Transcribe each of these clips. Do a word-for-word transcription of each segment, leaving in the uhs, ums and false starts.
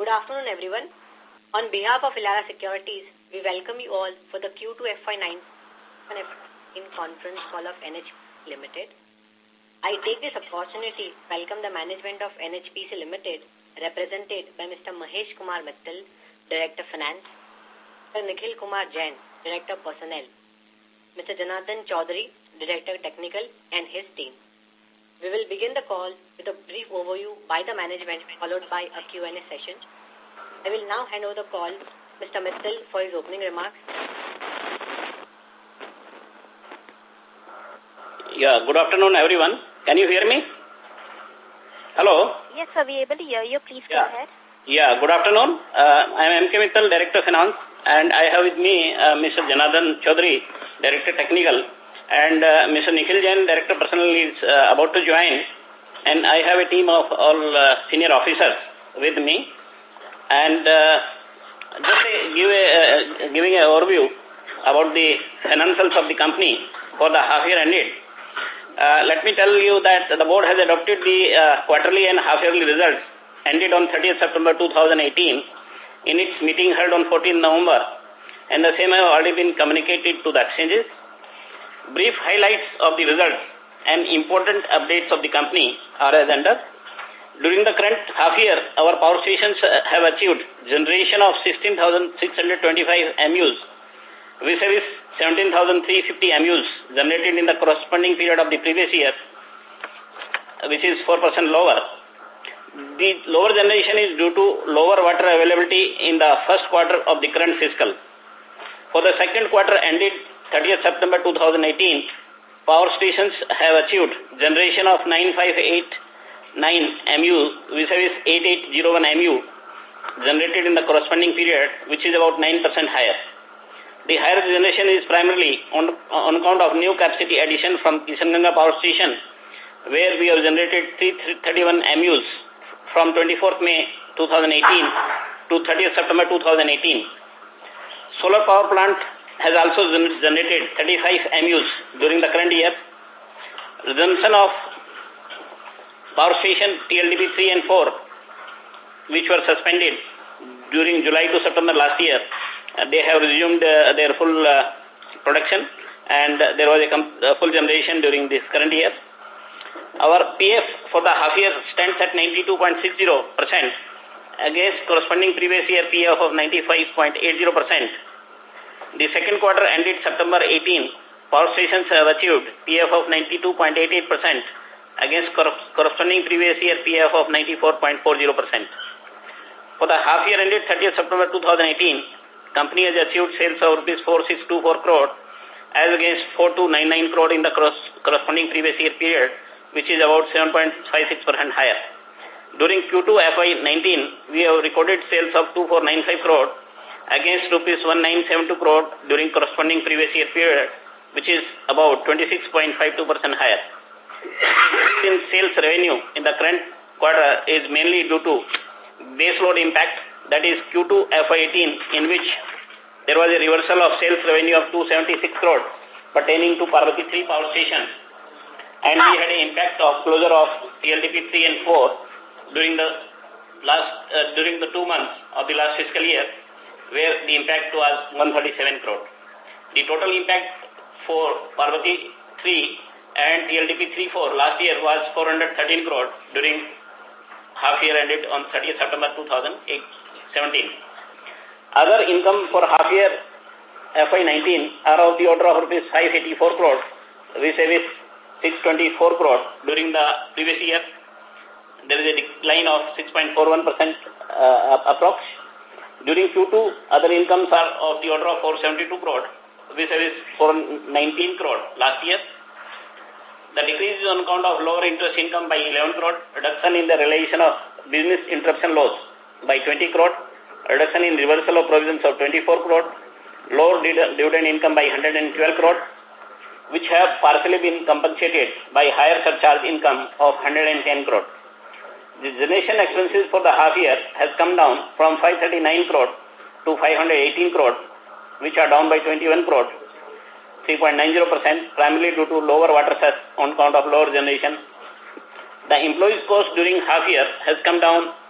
afternoon, everyone. On behalf of Elara Securities, we welcome you all for the Q two F Y nineteen conference call of N H P C Limited. I take this opportunity to welcome the management of N H P C Limited, represented by Mister Mahesh Kumar Mittal, Director Finance, Mister Nikhil Kumar Jain, Director Personnel, Mister Janardhan Chaudhary, Director Technical, and his team. We will begin the call with a brief overview by the management, followed by a Q and A session. I will now hand over the call to Mister Mittal for his opening remarks. Yeah, good afternoon, everyone. Can you hear me? Hello? Yes, sir, we are able to hear you. Please yeah. go ahead. Yeah, good afternoon. Uh, I am M K Mittal, Director Finance, and I have with me uh, Mister Janardhan Chaudhary, Director Technical, and uh, Mister Nikhil Jain, Director Personnel, is uh, about to join, and I have a team of all uh, senior officers with me. And uh, just a, give a, uh, giving an overview about the financials of the company for the half year ended. Uh, let me tell you that the board has adopted the uh, quarterly and half yearly results ended on thirtieth September two thousand eighteen in its meeting held on fourteenth November, and the same have already been communicated to the exchanges. Brief highlights of the results and important updates of the company are as under. During the current half year, our power stations have achieved generation of sixteen thousand six hundred twenty-five M Us, vis-a-vis seventeen thousand three hundred fifty M Us generated in the corresponding period of the previous year, which is four percent lower. The lower generation is due to lower water availability in the first quarter of the current fiscal. For the second quarter ended thirtieth September two thousand eighteen, power stations have achieved generation of nine thousand five hundred eighty-nine M U, vis-a-vis eight thousand eight hundred one M U generated in the corresponding period, which is about nine percent higher. The higher generation is primarily on, on account of new capacity addition from Kisanganga Power Station, where we have generated three hundred thirty-one M Us from twenty-fourth May two thousand eighteen to thirtieth September two thousand eighteen. Solar power plant has also generated thirty-five M Us during the current year. Resumption of power station T L D P three and four, which were suspended during July to September last year, uh, they have resumed uh, their full uh, production, and uh, there was a uh, full generation during this current year. Our P F for the half year stands at ninety-two point six zero percent against corresponding previous year P F of ninety-five point eight zero percent. The second quarter ended September eighteenth, power stations have achieved P F of ninety-two point eight eight percent against cor corresponding previous year P F of ninety-four point four zero percent. For the half year ended thirtieth September two thousand eighteen, company has achieved sales of rupees four thousand six hundred twenty-four crore as against four thousand two hundred ninety-nine crore in the corresponding previous year period, which is about seven point five six percent higher. During Q two F Y nineteen, we have recorded sales of two thousand four hundred ninety-five crore against rupees one thousand nine hundred seventy-two crore during corresponding previous year period, which is about twenty-six point five two percent higher. In sales revenue in the current quarter is mainly due to base load impact, that is Q two F Y eighteen, in which there was a reversal of sales revenue of two hundred seventy-six crore pertaining to Parvati three power station, and we had an impact of closure of T L D P three and four during the last uh, during the two months of the last fiscal year, where the impact was one hundred thirty-seven crore. The total impact for Parvati three and T L D P three four last year was four hundred thirteen crore during half year ended on thirtieth September two thousand seventeen. Other income for half year F Y nineteen are of the order of rupees five hundred eighty-four crore, vis-a-vis six hundred twenty-four crore during the previous year. There is a decline of six point four one percent uh, approx. During Q two, other incomes are of the order of four hundred seventy-two crore, vis-a-vis four hundred nineteen crore last year. The decrease is on account of lower interest income by eleven crore, reduction in the realization of business interruption loss by twenty crore, reduction in reversal of provisions of twenty-four crore, lower dividend income by one hundred twelve crore, which have partially been compensated by higher surcharge income of one hundred ten crore. The generation expenses for the half year has come down from five hundred thirty-nine crore to five hundred eighteen crore, which are down by twenty-one crore, three point nine zero percent, primarily due to lower water on account of lower generation. The employees cost during half year has come down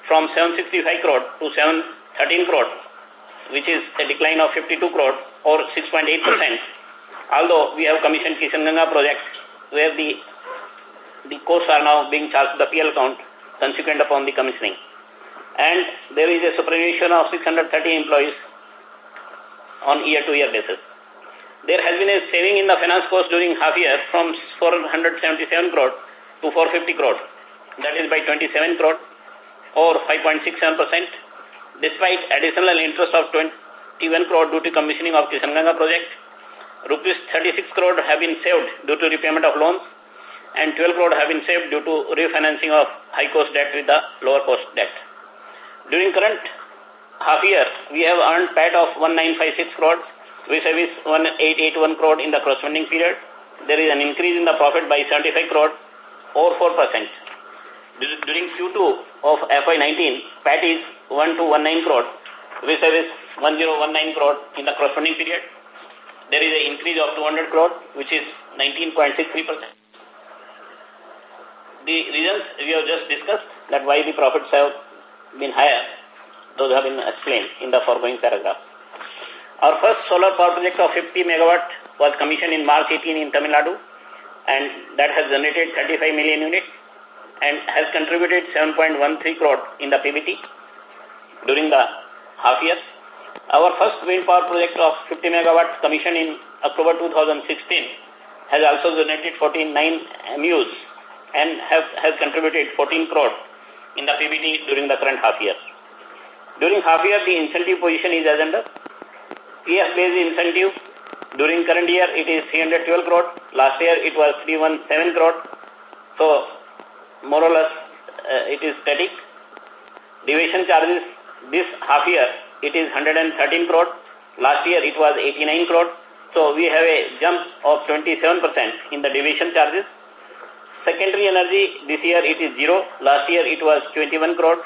from seven sixty-five crore to seven thirteen crore, which is a decline of fifty-two crore or six point eight percent. Although we have commissioned Kishanganga project where the the costs are now being charged to the P L account consequent upon the commissioning. And there is a superannuation of six hundred thirty employees on year-to-year basis. There has been a saving in the finance cost during half year from four hundred seventy-seven crore to four hundred fifty crore. That is by twenty-seven crore or five point six seven percent, despite additional interest of twenty-one crore due to commissioning of Kishanganga project. Rupees thirty-six crore have been saved due to repayment of loans, and twelve crore have been saved due to refinancing of high-cost debt with the lower-cost debt. During current half year, we have earned P A T of one nine five six crore, which is one eight eight one crore in the corresponding period. There is an increase in the profit by seventy-five crore or four percent. During Q two of F Y nineteen, P A T is one two one nine crore, which is one zero one nine crore in the corresponding period. There is an increase of two hundred crore, which is nineteen point six three percent. The reasons we have just discussed, that why the profits have been higher, those have been explained in the foregoing paragraph. Our first solar power project of fifty megawatt was commissioned in March eighteenth in Tamil Nadu, and that has generated thirty-five million units and has contributed seven point one three crore in the P B T during the half year. Our first wind power project of fifty megawatt commissioned in October two thousand sixteen has also generated forty-nine M Us and have, has contributed fourteen crore in the P B T during the current half year. During half year, the incentive position is as under. P F-based incentive, during current year, it is three hundred twelve crore. Last year, it was three hundred seventeen crore. So, more or less, uh, it is static. Deviation charges, this half year, it is one hundred thirteen crore. Last year, it was eighty-nine crore. So, we have a jump of twenty-seven percent in the deviation charges. Secondary energy, this year it is zero. Last year, it was twenty-one crore.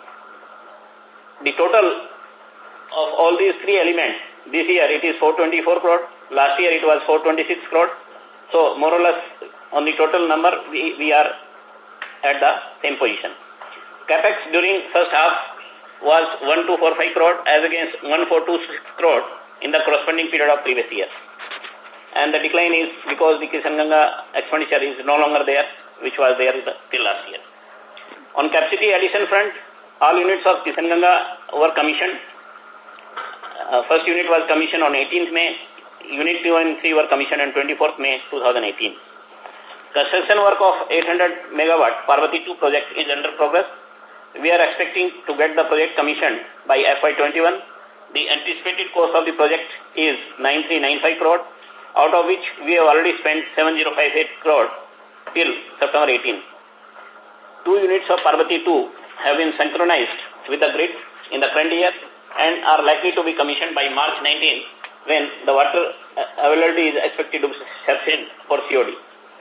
The total of all these three elements, this year it is four hundred twenty-four crore. Last year, it was four hundred twenty-six crore. So, more or less, on the total number, we, we are at the same position. Capex during first half was one thousand two hundred forty-five crore as against one thousand four hundred twenty-six crore in the corresponding period of previous year. And the decline is because the Kishanganga expenditure is no longer there, which was there till last year. On capacity addition front, all units of Kishanganga were commissioned. Uh, first unit was commissioned on eighteenth May. Unit two and three were commissioned on twenty-fourth May two thousand eighteen. Construction work of eight hundred megawatt Parvati two project is under progress. We are expecting to get the project commissioned by F Y twenty-one. The anticipated cost of the project is nine thousand three hundred ninety-five crore, out of which we have already spent seven thousand fifty-eight crore till September eighteenth. Two units of Parvati two have been synchronized with the grid in the current year and are likely to be commissioned by March nineteenth, when the water availability is expected to be sufficient for C O D.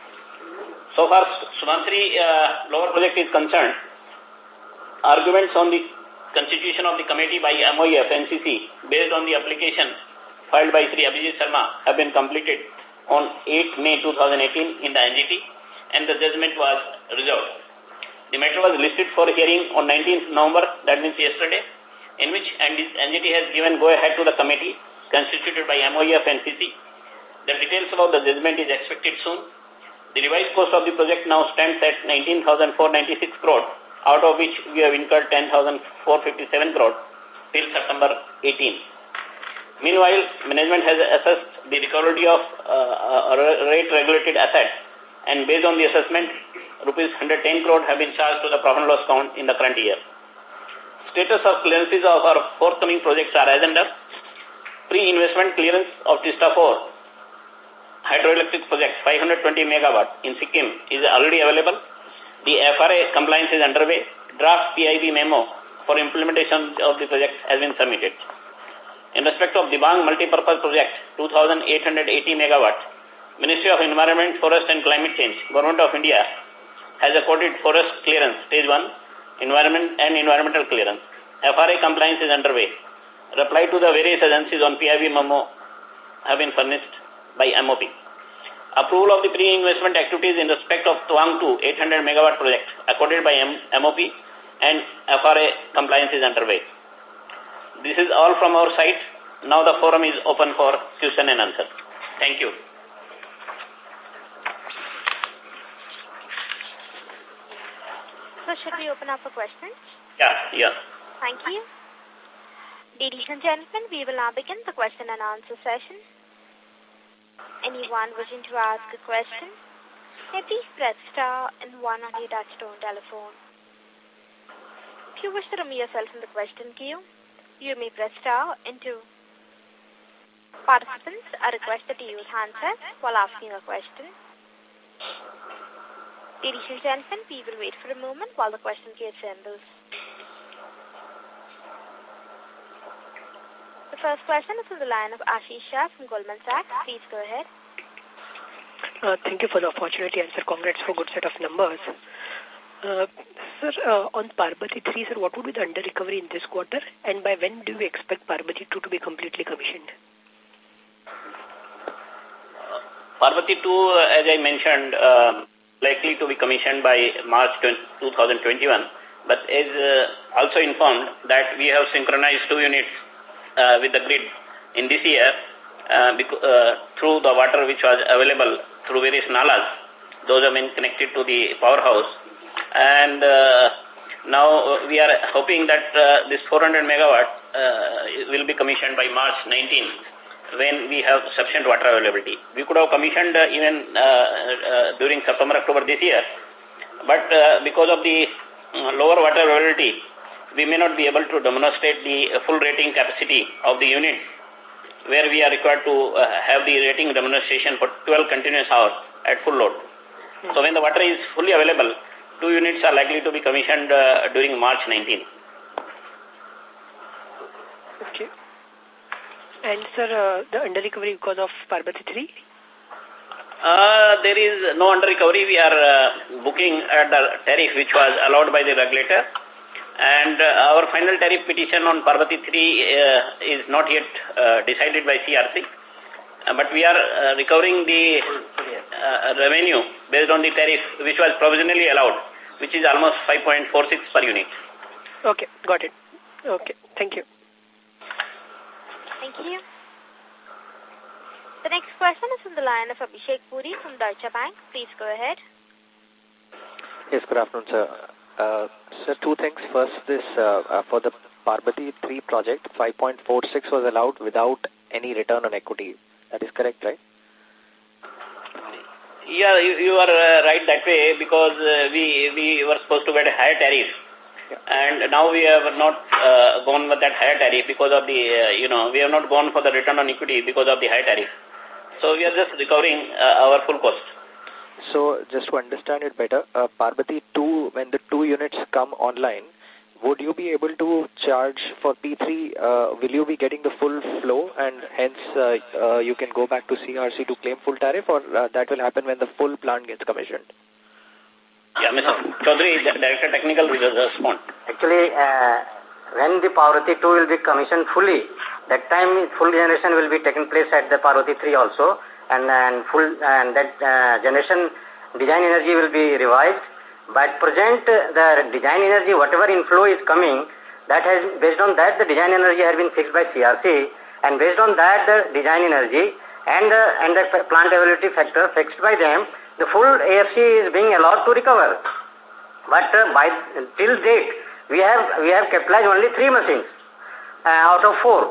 So far, Subansiri uh, lower project is concerned, arguments on the constitution of the committee by M O E F N C C based on the application filed by Sri Abhijit Sharma have been completed on eighth May two thousand eighteen in the N G T, and the judgment was reserved. The matter was listed for hearing on nineteenth November, that means yesterday, in which N G T has given go-ahead to the committee constituted by M O E F N C C. The details about the judgment is expected soon. The revised cost of the project now stands at nineteen thousand four hundred ninety-six crore, out of which we have incurred ten thousand four hundred fifty-seven crore till September eighteenth. Meanwhile, management has assessed the recoverability of uh, rate-regulated assets, and based on the assessment, rupees one hundred ten crore have been charged to the profit and loss account in the current year. Status of clearances of our forthcoming projects are as under. Pre-investment clearance of Tista four hydroelectric project five hundred twenty megawatt in Sikkim is already available. The F R A compliance is underway. Draft P I B memo for implementation of the project has been submitted. In respect of Dibang multipurpose project two thousand eight hundred eighty megawatt, Ministry of Environment, Forest and Climate Change, Government of India has accorded forest clearance stage one, environment and environmental clearance. F R A compliance is underway. Reply to the various agencies on P I B memo have been furnished by M O P. Approval of the pre-investment activities in respect of Tuang two eight hundred megawatt project accorded by M O P, and F R A compliance is underway. This is all from our side. Now the forum is open for question and answer. Thank you. So should we open up for questions? Yeah, yeah. Thank you. Ladies and gentlemen, we will now begin the question and answer session. Anyone wishing to ask a question, may please press star and one on your touchtone telephone. If you wish to remove yourself from the question queue, you may press star and two. Participants are requested to use handsets while asking a question. Ladies and gentlemen, we will wait for a moment while the question queue assembles. The first question is from the line of Ashish Shah from Goldman Sachs. Please go ahead. Uh, thank you for the opportunity and sir, congrats for good set of numbers. Uh, sir, uh, on Parbati three, sir, what would be the under recovery in this quarter and by when do we expect Parbati two to be completely commissioned? Parbati two, uh, as I mentioned, uh, likely to be commissioned by March twenty twenty-one, but as uh, also informed that we have synchronized two units uh, with the grid in this year uh, uh, through the water which was available through various nalas. Those have been connected to the powerhouse. And uh, now we are hoping that uh, this four hundred megawatt uh, will be commissioned by March nineteenth when we have sufficient water availability. We could have commissioned uh, even uh, uh, during September, October this year. But uh, because of the uh, lower water availability, we may not be able to demonstrate the full rating capacity of the unit, where we are required to uh, have the rating demonstration for twelve continuous hours at full load. So when the water is fully available, two units are likely to be commissioned uh, during March nineteenth. Okay. And sir, uh, the under recovery because of Parbati three? Uh, there is no under recovery. We are uh, booking at the tariff which was allowed by the regulator. And uh, our final tariff petition on Parbati three uh, is not yet uh, decided by C R C. Uh, but we are uh, recovering the uh, revenue based on the tariff which was provisionally allowed, which is almost five point four six per unit. Okay, got it. Okay, thank you. Thank you. The next question is from the line of Abhishek Puri from Deutsche Bank. Please go ahead. Yes, good afternoon, sir. Uh, sir, two things. First, this uh, uh, for the Parbati three project, five point four six was allowed without any return on equity. That is correct, right? Yeah, you, you are uh, right that way because uh, we, we were supposed to get a higher tariff. Yeah. And now we have not uh, gone with that higher tariff because of the, uh, you know, we have not gone for the return on equity because of the high tariff. So we are just recovering uh, our full cost. So just to understand it better, uh, Parbati two, when the two units come online, would you be able to charge for P three, uh, will you be getting the full flow and hence uh, uh, you can go back to C R C to claim full tariff, or uh, that will happen when the full plant gets commissioned? Yeah, Mister Chaudhary, Director Technical, will respond. Actually, uh, when the Parbati two will be commissioned fully, that time full generation will be taken place at the Parbati three also, and, and full and that uh, generation design energy will be revised. But present, uh, the design energy, whatever inflow is coming, that has, based on that, the design energy has been fixed by C R C, and based on that, the design energy and, uh, and the plant availability factor fixed by them, the full A F C is being allowed to recover. But uh, by till date, we have we have capitalized only three machines uh, out of four.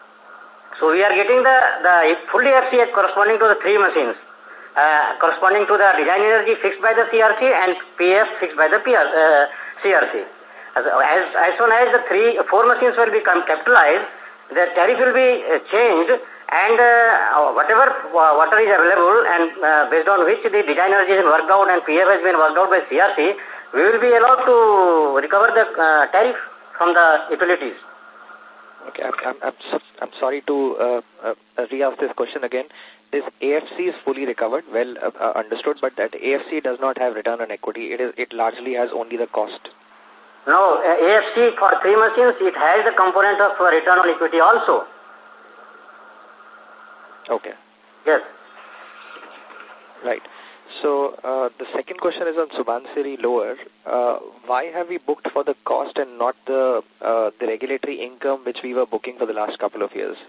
So we are getting the the full A F C corresponding to the three machines. Uh, corresponding to the design energy fixed by the C R C and P F fixed by the P R, uh, C R C. As, as, as soon as the three, four machines will become capitalized, the tariff will be uh, changed, and uh, whatever uh, water is available and uh, based on which the design energy is worked out and P F has been worked out by C R C, we will be allowed to recover the uh, tariff from the utilities. Okay, I'm, I'm, I'm, so, I'm sorry to uh, uh, re-ask this question again. This A F C is fully recovered, well uh, uh, understood, but that A F C does not have return on equity. It is it largely has only the cost. No, uh, A F C for three machines, it has the component of uh, return on equity also. Okay. Yes. Right. So uh, the second question is on Subansiri Lower. Uh, why have we booked for the cost and not the uh, the regulatory income which we were booking for the last couple of years?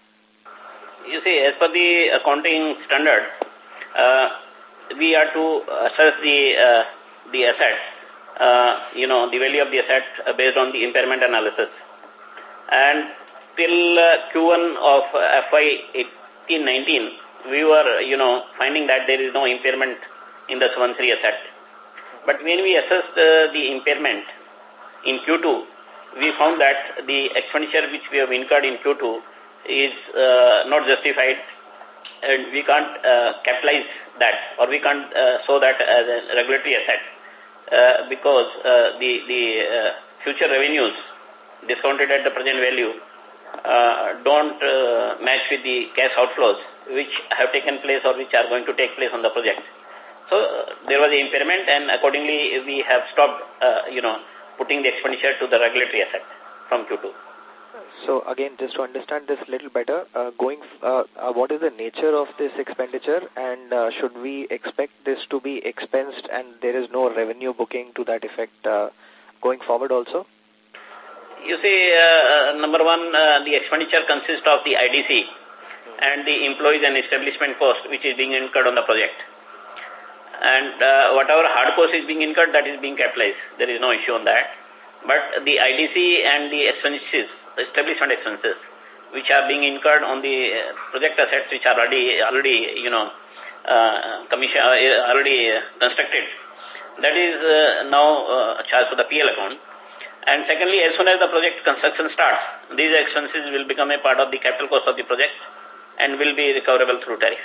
You see, as per the accounting standard, uh, we are to assess the uh, the asset, uh, you know, the value of the asset uh, based on the impairment analysis. And till uh, Q one of uh, F Y eighteen nineteen, we were, you know, finding that there is no impairment in the Subansiri asset. But when we assessed uh, the impairment in Q two, we found that the expenditure which we have incurred in Q two is uh, not justified, and we can't uh, capitalize that, or we can't uh, show that as a regulatory asset uh, because uh, the, the uh, future revenues discounted at the present value uh, don't uh, match with the cash outflows which have taken place or which are going to take place on the project. So uh, there was an impairment, and accordingly we have stopped, uh, you know, putting the expenditure to the regulatory asset from Q two. So again, just to understand this a little better, uh, going, uh, uh, what is the nature of this expenditure, and uh, should we expect this to be expensed and there is no revenue booking to that effect uh, going forward also? You see, uh, number one, uh, the expenditure consists of the I D C and the employees and establishment cost which is being incurred on the project. And uh, whatever hard cost is being incurred, that is being capitalized. There is no issue on that. But the I D C and the expenses, establishment expenses, which are being incurred on the project assets which are already, already you know, uh, commission, uh, already constructed, that is uh, now uh, charged to the P L account. And secondly, as soon as the project construction starts, these expenses will become a part of the capital cost of the project and will be recoverable through tariff.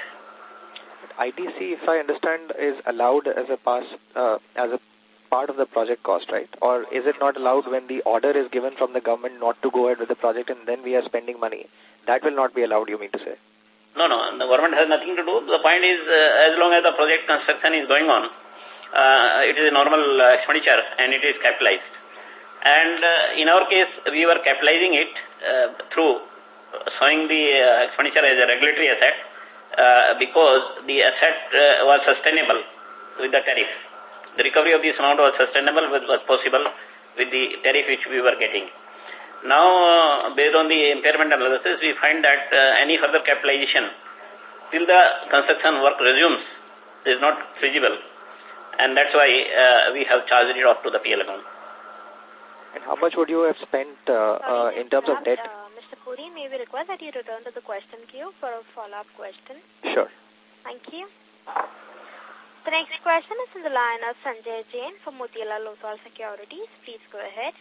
I D C, if I understand, is allowed as a pass, uh, as a part of the project cost, right? Or is it not allowed when the order is given from the government not to go ahead with the project and then we are spending money? That will not be allowed, you mean to say? No, no, the government has nothing to do. The point is, uh, as long as the project construction is going on, uh, it is a normal uh, expenditure and it is capitalized. And uh, in our case, we were capitalizing it uh, through showing the uh, expenditure as a regulatory asset uh, because the asset uh, was sustainable with the tariff. The recovery of this amount was sustainable, was possible with the tariff which we were getting. Now, uh, based on the impairment analysis, we find that uh, any further capitalization till the construction work resumes is not feasible. And that's why uh, we have charged it off to the P L account. And how much would you have spent uh, uh, in terms of debt? Uh, Mister Puri, may we request that you return to the question queue for a follow-up question? Sure. Thank you. The next question is in the line of Sanjay Jain from Motilal Oswal Securities. Please go ahead.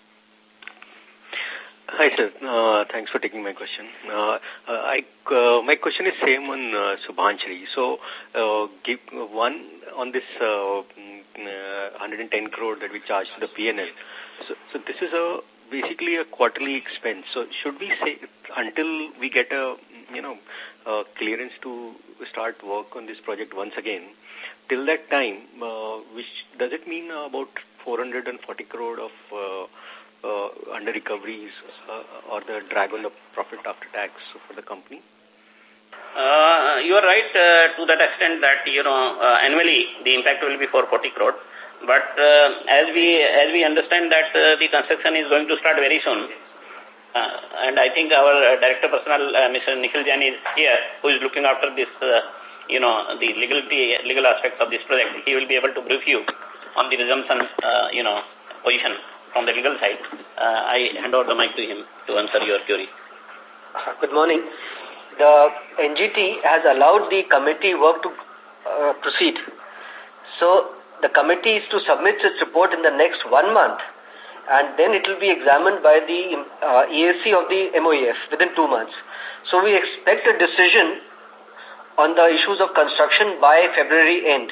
Hi, sir. Uh, thanks for taking my question. Uh, uh, I, uh, my question is same on uh, Subansiri. So, uh, give one on this uh, uh, one hundred ten crore that we charge to the P N L. So, so this is a basically a quarterly expense. So, should we say until we get a you know uh, clearance to start work on this project once again, till that time, uh, which does it mean about four hundred forty crore of uh, uh, under recoveries uh, or the drag on the profit after tax for the company? Uh, you are right uh, to that extent that, you know, uh, annually the impact will be four hundred forty crore. But uh, as we as we understand that uh, the construction is going to start very soon, uh, and I think our uh, Director Personnel, uh, Mister Nikhil Jain, is here, who is looking after this, uh, you know, the legality, legal aspects of this project. He will be able to brief you on the resumption, uh, you know, position from the legal side. Uh, I hand over the mic to him to answer your query. Good morning. The N G T has allowed the committee work to uh, proceed. So, the committee is to submit its report in the next one month, and then it will be examined by the uh, E A C of the M O E F within two months. So we expect a decision on the issues of construction by February end.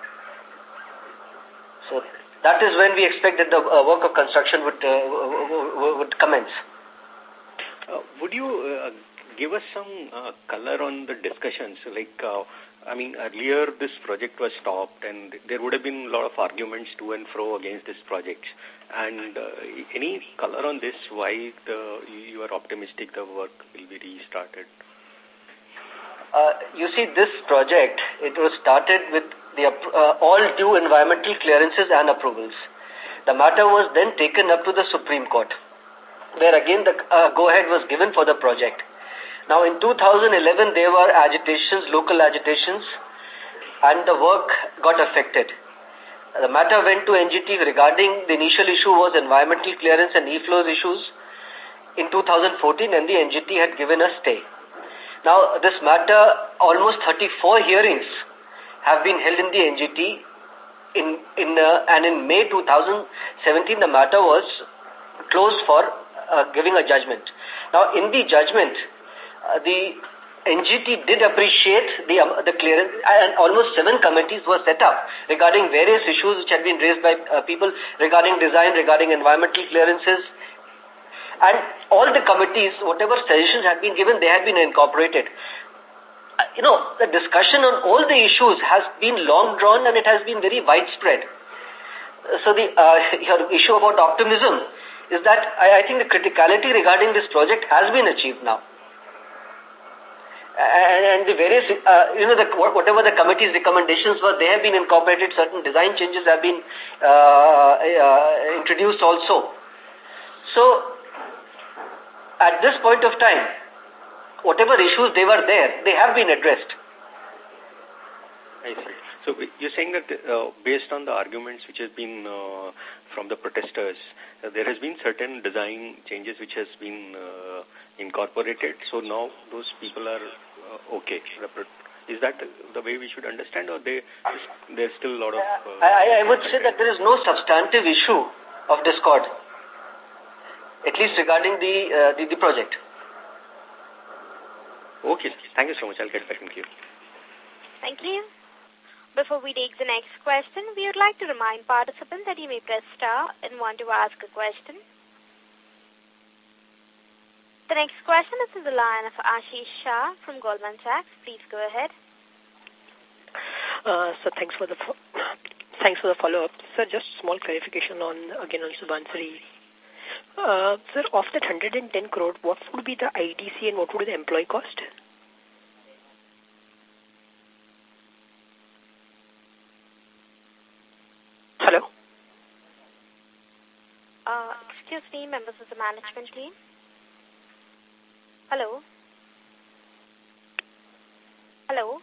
So that is when we expect that the uh, work of construction would uh, would commence. Uh, would you uh, give us some uh, color on the discussions? Like, uh, I mean, earlier this project was stopped and there would have been a lot of arguments to and fro against this project. And uh, any color on this, why the, you are optimistic the work will be restarted? uh, you see this project, it was started with the uh, all due environmental clearances and approvals. The matter was then taken up to the Supreme Court, where again the uh, go-ahead was given for the project. Now in two thousand eleven there were agitations, local agitations, and the work got affected. The matter went to N G T regarding the initial issue was environmental clearance and e-flows issues in two thousand fourteen, and the N G T had given a stay. Now this matter, almost thirty-four hearings have been held in the N G T in, in, uh, and in May two thousand seventeen the matter was closed for uh, giving a judgment. Now in the judgment, uh, the N G T did appreciate the, um, the clearance, and almost seven committees were set up regarding various issues which had been raised by uh, people regarding design, regarding environmental clearances. And all the committees, whatever suggestions had been given, they had been incorporated. Uh, you know, the discussion on all the issues has been long drawn and it has been very widespread. So the uh, your issue about optimism is that I, I think the criticality regarding this project has been achieved now. And, and the various, uh, you know, the, whatever the committee's recommendations were, they have been incorporated. Certain design changes have been uh, uh, introduced also. So, at this point of time, whatever issues they were there, they have been addressed. I see. So, you're saying that uh, based on the arguments which have been uh, from the protesters, uh, there has been certain design changes which has been uh, incorporated. So now those people are uh, okay. Is that the way we should understand, or they, there's still a lot of... Uh, I, I would say that there is no substantive issue of discord, at least regarding the, uh, the, the project. Okay. Thank you so much. I'll get back in queue. Thank you. Before we take the next question, we would like to remind participants that you may press star and want to ask a question. The next question is in the line of Ashish Shah from Goldman Sachs. Please go ahead. Uh, so thanks for the thanks for the follow-up. Sir, just small clarification on again on Subansiri. Uh, sir, of that one hundred ten crore, what would be the I T C and what would be the employee cost? Hello? Uh, excuse me, members of the management team. Hello? Hello?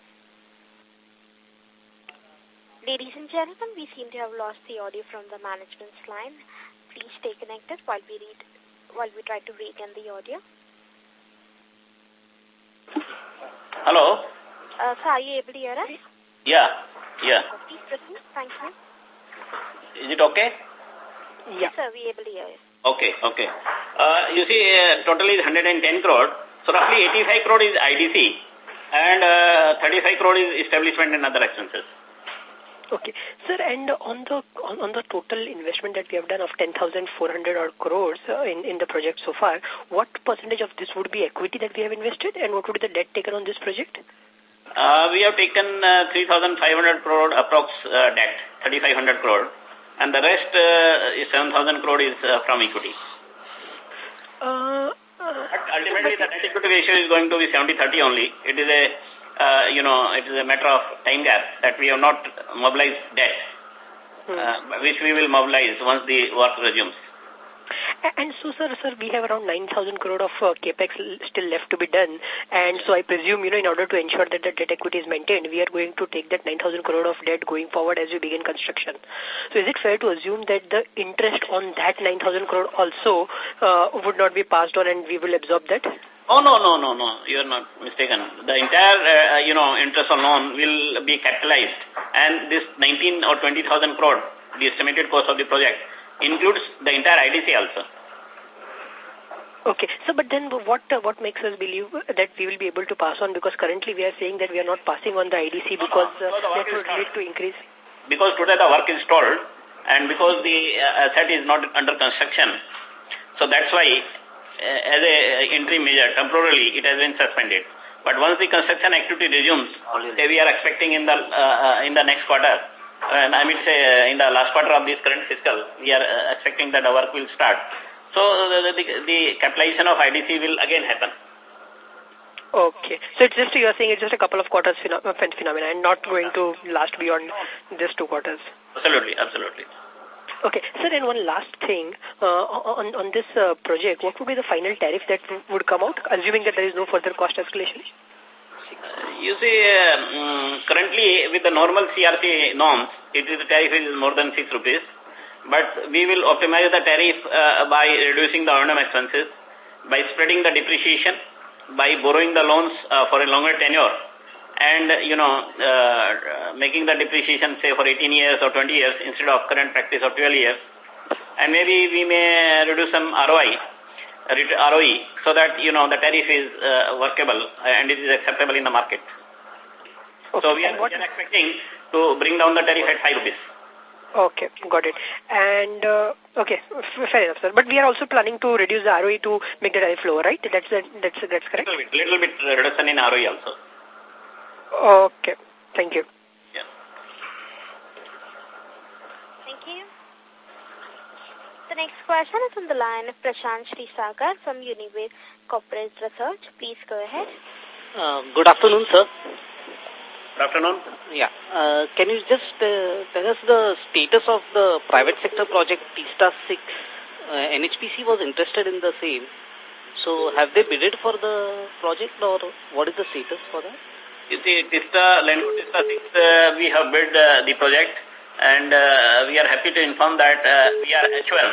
Ladies and gentlemen, we seem to have lost the audio from the management's line. Please stay connected while we read, while we try to regain the audio. Hello? Uh, sir, are you able to hear us? Yeah, yeah. Please proceed. Thank you. Is it okay? Yes, sir, we are able to hear you. Okay, okay. Uh, you see, uh, totally is one hundred ten crore. So roughly eighty-five crore is I D C and uh, thirty-five crore is establishment and other expenses. Okay. Sir, and on the on, on the total investment that we have done of ten thousand four hundred odd crores uh, in, in the project so far, what percentage of this would be equity that we have invested and what would be the debt taken on this project? Uh, we have taken uh, three thousand five hundred crore approx uh, debt, thirty-five hundred crore. And the rest uh, is seven thousand crore is uh, from equity. Uh, uh, but ultimately, the debt equity ratio is going to be seventy thirty only. It is a, uh, you know, it is a matter of time gap that we have not mobilized debt, hmm. uh, which we will mobilize once the work resumes. And so, sir, sir, we have around nine thousand crore of uh, capex still left to be done. And so I presume, you know, in order to ensure that the debt equity is maintained, we are going to take that nine thousand crore of debt going forward as we begin construction. So is it fair to assume that the interest on that nine thousand crore also uh, would not be passed on and we will absorb that? Oh, no, no, no, no. You are not mistaken. The entire, uh, you know, interest on loan will be capitalized. And this nineteen or twenty thousand crore, the estimated cost of the project, includes the entire I D C also. Okay. So, but then what uh, what makes us believe that we will be able to pass on? Because currently we are saying that we are not passing on the I D C because uh, that would lead to increase. Because today the work is stalled and because the uh, asset is not under construction. So that's why uh, as a uh, interim measure, temporarily it has been suspended. But once the construction activity resumes, say we are expecting in the, uh, in the next quarter, and I mean say uh, in the last quarter of this current fiscal, we are uh, expecting that the work will start. So the, the, the capitalization of I D C will again happen. Okay. So it's just, you're saying it's just a couple of quarters pheno phenomena and not going to last beyond these two quarters. Absolutely, absolutely. Okay. Sir, and one last thing, uh, on, on this uh, project, what would be the final tariff that would come out, assuming that there is no further cost escalation? Uh, you see, uh, um, currently with the normal C R C norms, it is the tariff is more than six rupees. But we will optimize the tariff uh, by reducing the O and M expenses, by spreading the depreciation, by borrowing the loans uh, for a longer tenure, and, you know, uh, making the depreciation, say, for eighteen years or twenty years instead of current practice of twelve years. And maybe we may reduce some R O I, R O E, so that, you know, the tariff is uh, workable and it is acceptable in the market. Okay. So we are, we are expecting to bring down the tariff at five rupees. Okay, got it. And, uh, okay, fair enough, sir. But we are also planning to reduce the R O E to make the tariff lower, right? That's, that's, that's correct? Little bit, little bit reduction in R O E also. Okay, thank you. Yeah. Thank you. The next question is on the line of Prashant Srisagar from Uniwave Corporate Research. Please go ahead. Uh, good afternoon, sir. Good afternoon. Yeah. Uh, can you just uh, tell us the status of the private sector project Teesta six? Uh, N H P C was interested in the same. So have they bidded for the project, or what is the status for that? You see, Teesta, Lanco Teesta six, uh, we have bid uh, the project, and uh, we are happy to inform that uh, we are H one.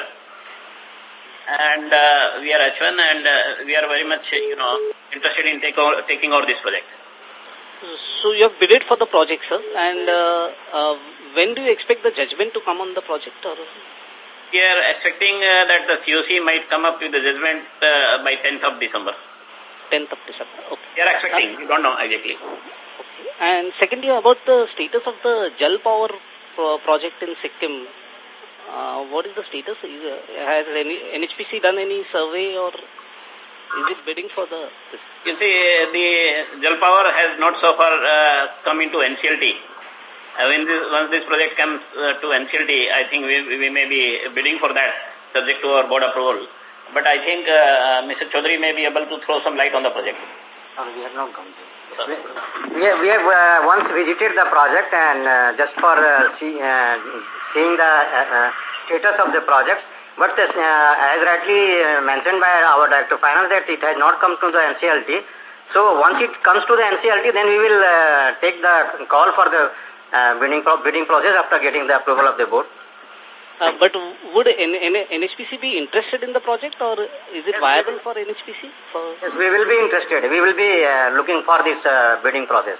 And uh, we are H one, and uh, we are very much, you know, interested in take over, taking over this project. So you have bidded for the project, sir, and uh, uh, when do you expect the judgment to come on the project? Or? We are expecting uh, that the C O C might come up with the judgment uh, by tenth of December. tenth of December, okay. We are expecting, we don't know exactly. Okay. And secondly, about the status of the Jal Power pro project in Sikkim, uh, what is the status? Is, uh, has any, N H P C done any survey, or is it bidding for the... This? You see, the Jal Power has not so far uh, come into N C L T. Uh, when this, once this project comes uh, to N C L T, I think we, we may be bidding for that, subject to our board approval. But I think uh, Mister Chaudhary may be able to throw some light on the project. Oh, we have not come to. We have, we have uh, once visited the project, and uh, just for uh, see, uh, seeing the uh, uh, status of the project. But uh, as rightly mentioned by our Director of Finance, that it has not come to the N C L T. So once it comes to the N C L T, then we will uh, take the call for the uh, bidding, bidding process after getting the approval of the board. Uh, but would N N H P C be interested in the project, or is it yes, viable for N H P C? For yes, we will be interested. We will be uh, looking for this uh, bidding process.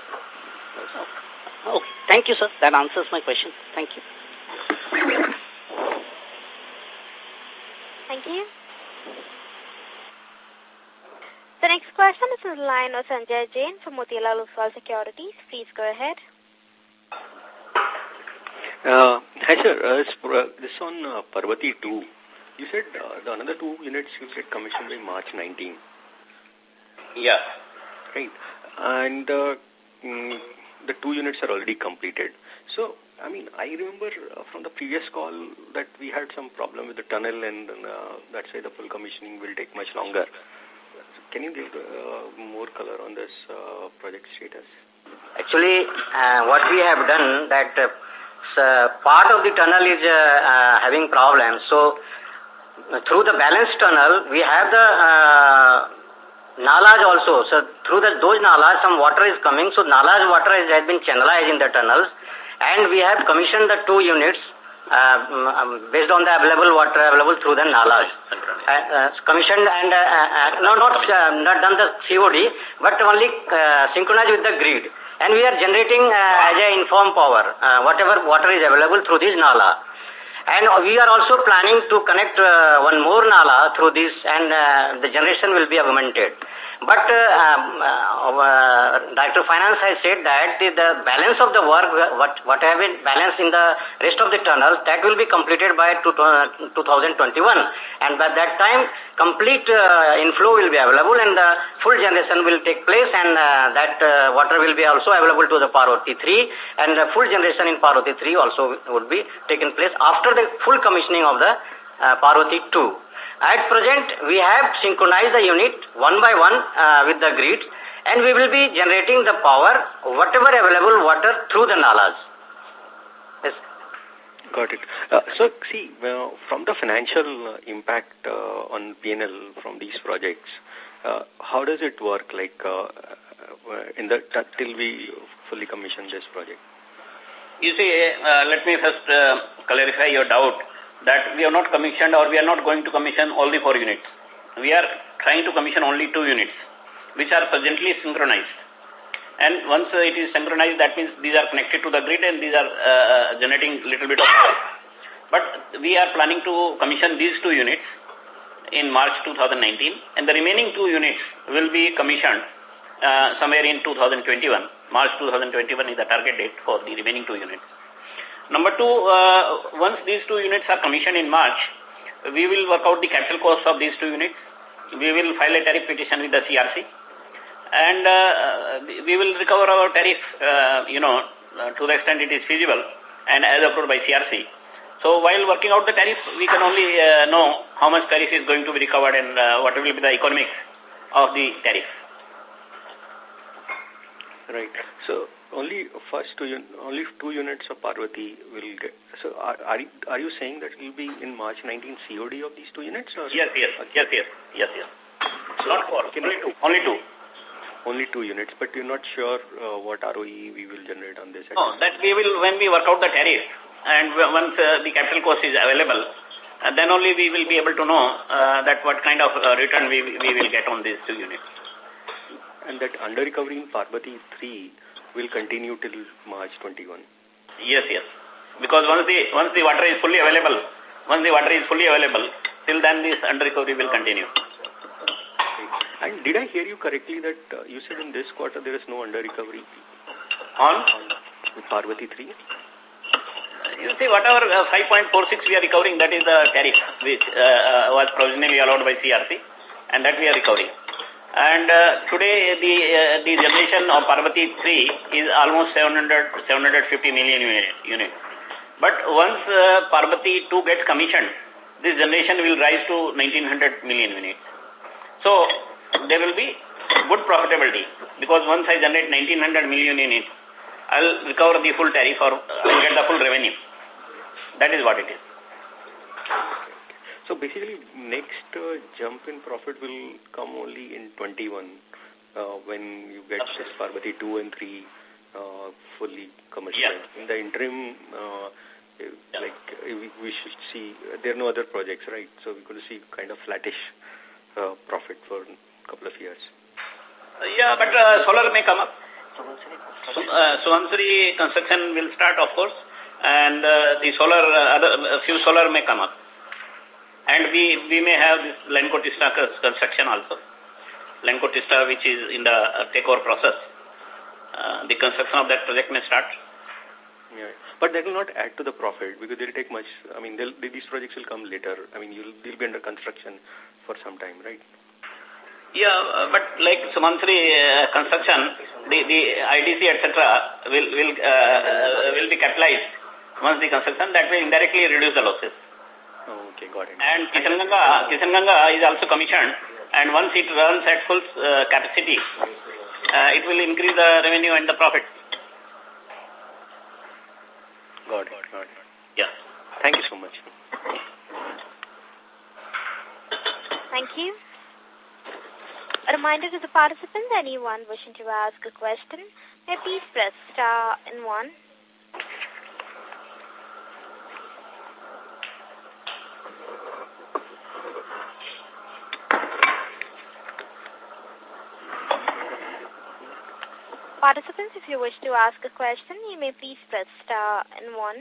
Okay. Thank you, sir. That answers my question. Thank you. Thank you. The next question is on the line of Sanjay Jain from Motilal Oswal Securities. Please go ahead. Uh, hi, sir. Uh, this on uh, Parbati two. You said uh, the another two units you said commissioned by March nineteenth. Yeah. Right. And uh, mm, the two units are already completed. So, I mean, I remember uh, from the previous call that we had some problem with the tunnel, and uh, that's why the full commissioning will take much longer. Can you give uh, more color on this uh, project status? Actually, uh, what we have done, that uh, so part of the tunnel is uh, uh, having problems. So, uh, through the balance tunnel, we have the uh, nalas also. So, through the, those nalas, some water is coming. So, nalas water is, has been channelized in the tunnels. And we have commissioned the two units uh, um, based on the available water available through the nalas. Uh, uh, commissioned and, uh, uh, no, not, uh, not done the C O D, but only uh, synchronized with the grid. And we are generating uh, as a informed power, uh, whatever water is available through this nala. And we are also planning to connect uh, one more nala through this, and uh, the generation will be augmented. But uh, uh, uh, Director of Finance has said that the, the balance of the work, what, what have been balanced in the rest of the tunnel, that will be completed by two, uh, twenty twenty-one. And by that time, complete uh, inflow will be available, and the full generation will take place, and uh, that uh, water will be also available to the Parvati three, and the full generation in Parvati three also would be taken place after the full commissioning of the uh, Parvati two. At present, we have synchronized the unit one by one uh, with the grid, and we will be generating the power, whatever available water through the nalas. Yes. Got it. Uh, so, see, uh, from the financial uh, impact uh, on P and L from these projects, uh, how does it work, like, uh, in the till we fully commission this project? You see, uh, let me first uh, clarify your doubt that we have not commissioned or we are not going to commission all the four units. We are trying to commission only two units, which are presently synchronized. And once uh, it is synchronized, that means these are connected to the grid and these are uh, generating little bit of power. But we are planning to commission these two units in March two thousand nineteen, and the remaining two units will be commissioned uh, somewhere in two thousand twenty-one. March two thousand twenty-one is the target date for the remaining two units. Number two, uh, once these two units are commissioned in March, we will work out the capital cost of these two units. We will file a tariff petition with the C R C. And uh, we will recover our tariff, uh, you know, uh, to the extent it is feasible and as approved by C R C. So while working out the tariff, we can only uh, know how much tariff is going to be recovered and uh, what will be the economics of the tariff. Right. So only first two un only two units of Parvati will get. So are are you, are you saying that it will be in March nineteenth C O D of these two units? Or? Yes, yes, okay. yes, yes, yes, yes. So not four, only two, only two. Only two units, but you're not sure uh, what R O E we will generate on this? No, that we will, when we work out the tariff and once uh, the capital cost is available, uh, then only we will be able to know uh, that what kind of uh, return we, we will get on these two units. And that under recovery in Parvati three will continue till March twenty-one? Yes, yes. Because once the, once the water is fully available, once the water is fully available, till then this under recovery will continue. And did I hear you correctly that uh, you said in this quarter there is no under recovery on, on Parvati three? You see, whatever uh, five point four six we are recovering, that is the tariff which uh, was provisionally allowed by C R C, and that we are recovering. And uh, today the uh, the generation of Parvati three is almost seven hundred, seven hundred fifty million units. But once uh, Parvati two gets commissioned, this generation will rise to nineteen hundred million units. So there will be good profitability, because once I generate nineteen hundred million units, I'll recover the full tariff or I'll get the full revenue. That is what it is. So basically, next uh, jump in profit will come only in twenty-one uh, when you get this Parvati two and three uh, fully commercialized. Yeah. In the interim, uh, like we, we should see, there are no other projects, right? So we're going to see kind of flattish uh, profit for a couple of years. Uh, yeah, but uh, solar may come up. So, uh, Subansiri construction will start, of course, and uh, the solar, uh, other, a few solar may come up. And we, we may have this Lanco Tista construction also. Lanco Tista, which is in the uh, takeover process. Uh, the construction of that project may start. Yeah. But that will not add to the profit, because they will take much, I mean, they'll, these projects will come later. I mean, you'll, they'll be under construction for some time, right? Yeah, uh, but like Subansiri uh, construction, the, the I D C, et cetera will, will, uh, will be capitalized once the construction. That will indirectly reduce the losses. Oh, okay, got it. And Kishanganga, Kishanganga is also commissioned, and once it runs at full uh, capacity, uh, it will increase the revenue and the profit. Got it, got it. Yeah. Thank you so much. Thank you. A reminder to the participants, anyone wishing to ask a question, may please press star and one. Participants, if you wish to ask a question, you may please press star and one.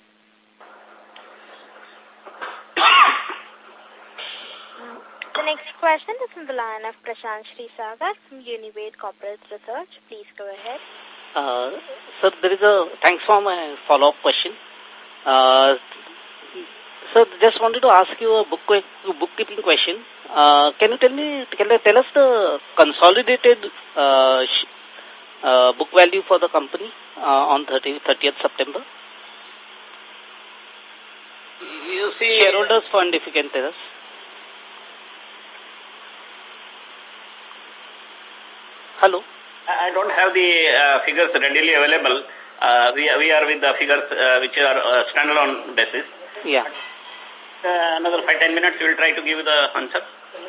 The next question is from the line of Prashant Srisagar from Univate Corporate Research. Please go ahead. Uh, sir, there is a, thanks for my follow-up question. Uh, sir, just wanted to ask you a book, bookkeeping question. Uh, can you tell me, can you tell us the consolidated uh, sh uh, book value for the company uh, on thirtieth September? You see, shareholders fund, if you can tell us. Hello? I don't have the uh, figures readily available. Uh, we, we are with the figures uh, which are uh, standalone basis. Yeah. Uh, another five, ten minutes, we will try to give the answer.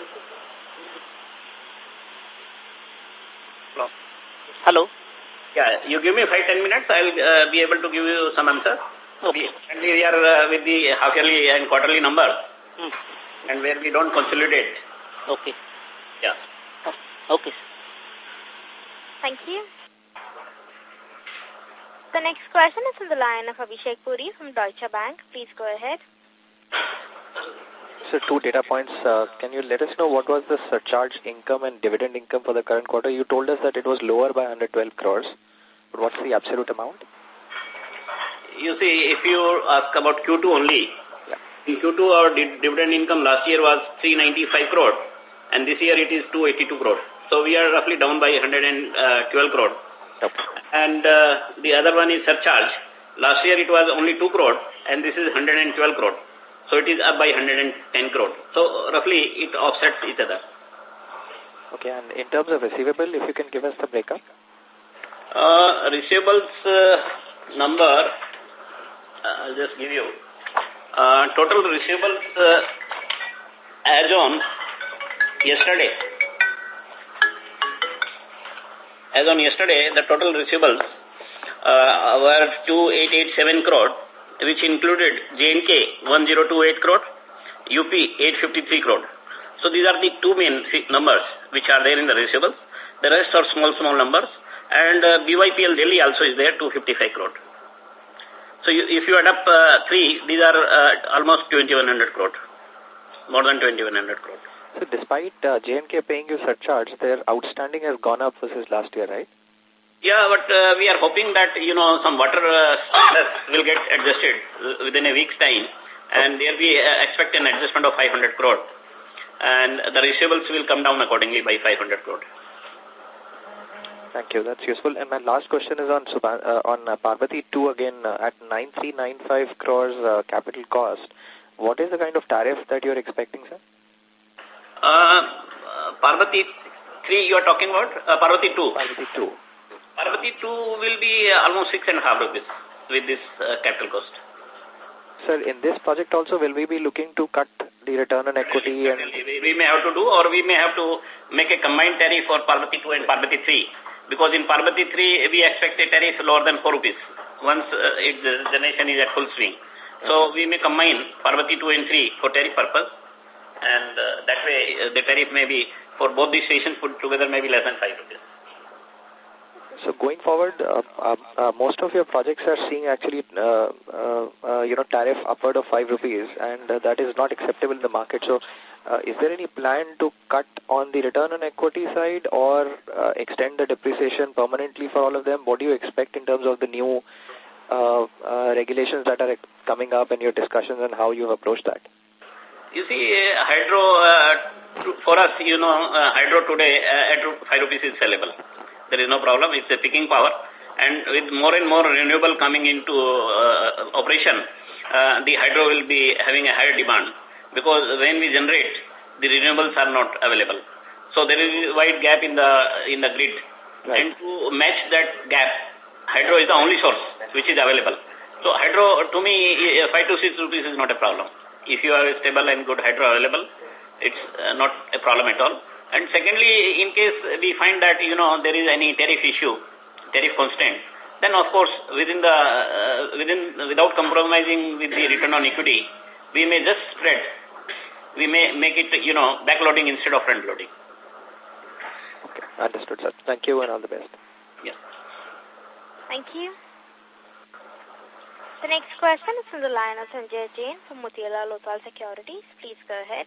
Hello? Hello? Yeah, you give me five, ten minutes, I will uh, be able to give you some answer. Okay. And we are uh, with the half yearly and quarterly number, hmm. and where we don't consolidate. Okay. Yeah. Oh, okay. Thank you. The next question is from the line of Abhishek Puri from Deutsche Bank. Please go ahead. So two data points. Uh, can you let us know what was the surcharge income and dividend income for the current quarter? You told us that it was lower by one hundred twelve crores. But what's the absolute amount? You see, if you ask about Q two only, yeah. In Q two our di dividend income last year was three ninety-five crore, and this year it is two eighty-two crore. So we are roughly down by one hundred twelve crore. Okay. And uh, the other one is surcharge. Last year it was only two crore, and this is one hundred twelve crore. So it is up by one hundred ten crore. So roughly it offsets each other. Okay, and in terms of receivable, if you can give us the breakup? Uh, receivables uh, number, uh, I'll just give you. Uh, total receivables uh, as on yesterday. As on yesterday, the total receivables uh, were two eight eight seven crore, which included J and K one zero two eight crore, U P eight fifty-three crore. So these are the two main numbers which are there in the receivables. The rest are small, small numbers. And uh, B Y P L Delhi also is there, two fifty-five crore. So you, if you add up uh, three, these are uh, almost twenty-one hundred crore, more than twenty-one hundred crore. So despite uh, J and K paying you surcharge, their outstanding has gone up versus last year, right? Yeah, but uh, we are hoping that, you know, some water uh, will get adjusted within a week's time, and there we uh, expect an adjustment of five hundred crore. And the receivables will come down accordingly by five hundred crore. Thank you. That's useful. And my last question is on Subhan, uh, on uh, Parbati two again uh, at nine three nine five crores uh, capital cost. What is the kind of tariff that you're expecting, sir? Uh, uh, Parbati three you are talking about? Uh, Parbati two. Parbati two. Parbati two will be uh, almost six and a half rupees with this uh, capital cost. Sir, in this project also, will we be looking to cut the return on equity? And we, we may have to do, or we may have to make a combined tariff for Parbati two and Parbati three. Because in Parbati three, we expect a tariff lower than four rupees once uh, it, the generation is at full swing. So we may combine Parbati two and three for tariff purpose. And uh, that way, uh, the tariff may be, for both these stations put together, maybe less than five rupees. So going forward, uh, uh, uh, most of your projects are seeing actually, uh, uh, uh, you know, tariff upward of five rupees, and uh, that is not acceptable in the market. So uh, is there any plan to cut on the return on equity side or uh, extend the depreciation permanently for all of them? What do you expect in terms of the new uh, uh, regulations that are coming up and your discussions on how you have approached that? You see, uh, hydro, uh, for us, you know, uh, hydro today uh, at five rupees is sellable. There is no problem. It's a picking power. And with more and more renewable coming into uh, operation, uh, the hydro will be having a higher demand. Because when we generate, the renewables are not available. So there is a wide gap in the in the grid. Right. And to match that gap, hydro is the only source which is available. So hydro, to me, five to six rupees is not a problem. If you have a stable and good hydro available, it's uh, not a problem at all. And secondly, in case we find that, you know, there is any tariff issue, tariff constraint, then of course, within the, uh, within, without compromising with the return on equity, we may just spread. We may make it, you know, backloading instead of front loading. Okay, understood, sir. Thank you and all the best. Yeah. Thank you. The next question is from the line of Sanjay Jain from Motilal Oswal Securities. Please go ahead.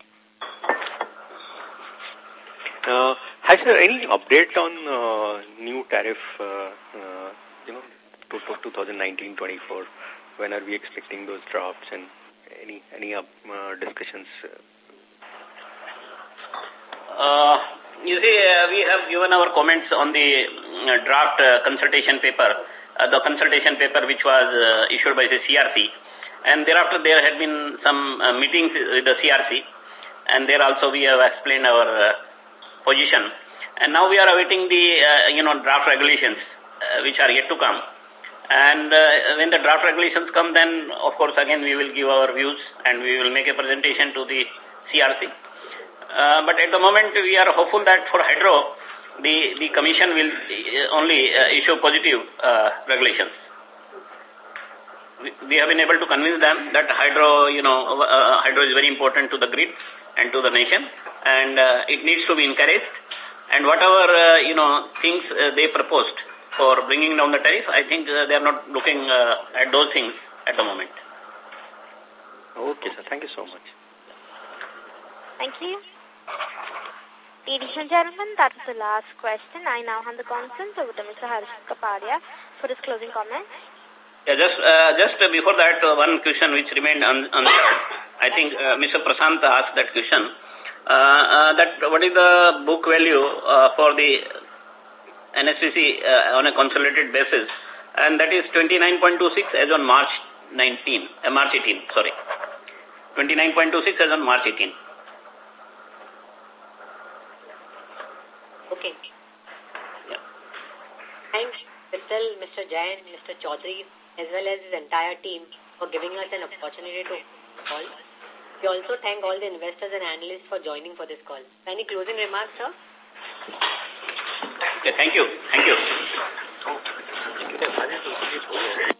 Uh, hi, sir. Any update on uh, new tariff, uh, uh, you know, to, to twenty nineteen twenty-four? When are we expecting those drafts and any any uh, discussions? Uh, you see, uh, we have given our comments on the uh, draft uh, consultation paper, uh, the consultation paper which was uh, issued by the C R C. And thereafter there had been some uh, meetings with the C R C. And there also we have explained our uh, position. And now we are awaiting the, uh, you know, draft regulations, uh, which are yet to come. And uh, when the draft regulations come, then, of course, again, we will give our views and we will make a presentation to the C R C. Uh, but at the moment, we are hopeful that for hydro, the, the commission will only uh, issue positive uh, regulations. We, we have been able to convince them that hydro, you know, uh, hydro is very important to the grid and to the nation, and uh, it needs to be encouraged. And whatever, uh, you know, things uh, they proposed for bringing down the tariff, I think uh, they are not looking uh, at those things at the moment. Okay, sir. Thank you so much. Thank you. Ladies and gentlemen, that was the last question. I now hand the conference over to Mister Harsh Kapadia for his closing comments. Yeah, just uh, just uh, before that, uh, one question which remained unanswered. I think uh, Mister Prasant asked that question. Uh, uh, that what is the book value uh, for the N H P C uh, on a consolidated basis? And that is twenty-nine point two six as on March nineteenth, uh, March eighteenth, sorry. twenty-nine point two six as on March eighteenth. Okay. Yeah. Thanks, Mister Mister Jain, Mister Chaudhary, as well as his entire team for giving us an opportunity to call. We also thank all the investors and analysts for joining for this call. Any closing remarks, sir? Okay, thank you. Thank you.